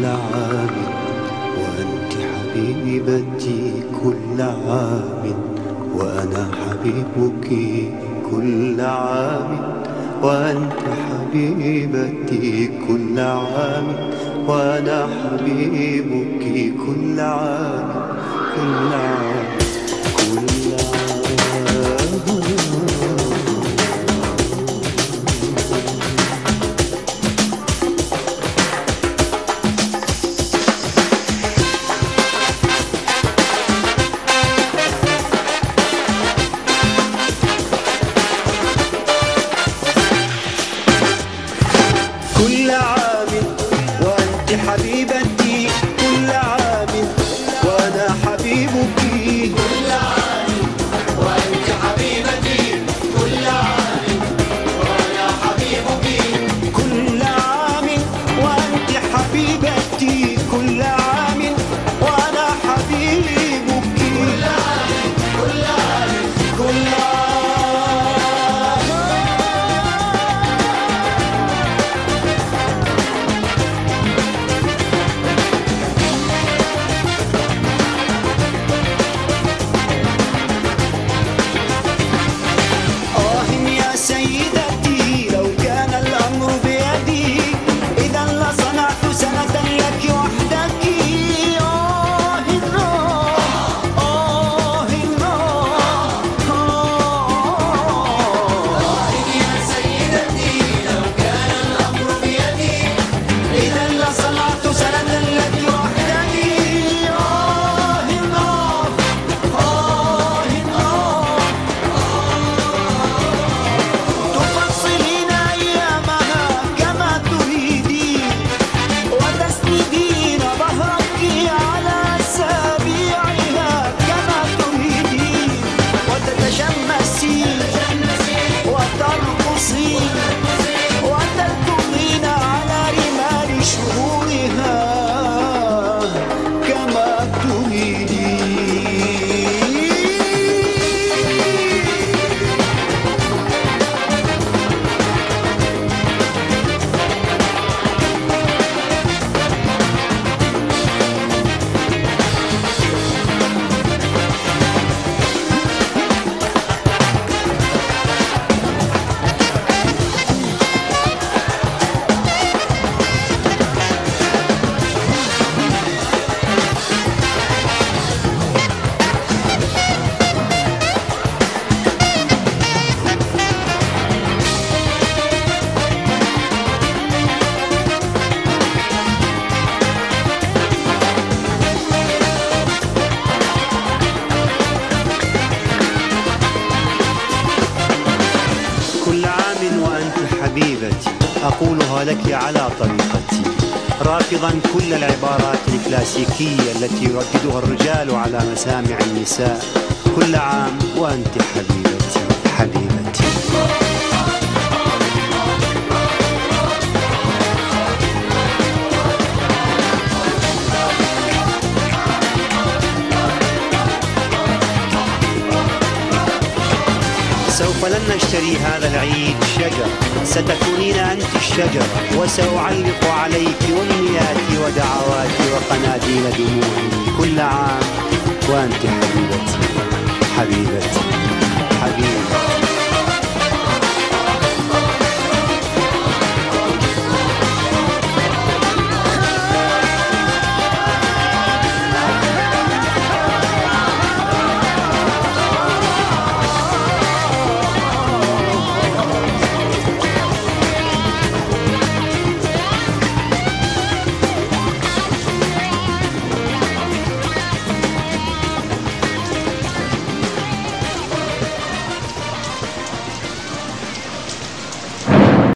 كل عام وأنت حبيبتي كل عام وأنا حبيبك كل عام وأنت حبيبتي كل عام وأنا حبيبك كل عام كل عام كل عام. كل عام وأنت حبيبتي كل عام وأنا حبيبك كل عام وأنت حبيبتي كل عام وأنا حبيبك كل عام وأنت حبيبتي كل عام وأنا حبيبك كل عام كل عام كل عام. سيدتي لو كان الأمر بيدي إذا لصنعت سنة لك وحدك. آه النار آه النار يا سيدتي لو كان الأمر بيدي إذا لصنعت سنة لك وحدك. آه النار آه النار تفصلين أيامها كما تريدين وتسندين ظهرك على أسابيعها كما تريدين وتتشمسين وترقصين وتركضين على رمال شهورها كما تريدين. كل عام وأنت حبيبتي أقولها لك على طريقتي رافضا كل العبارات الكلاسيكية التي يرددها الرجال على مسامع النساء. كل عام وأنت حبيبتي حبيبتي. سوف لن نشتري هذا العيد شجر، ستكونين أنت الشجرة وسأعلق عليك أمنياتي ودعواتي وقناديل دموعي. كل عام وأنت حبيبتي حبيبتي.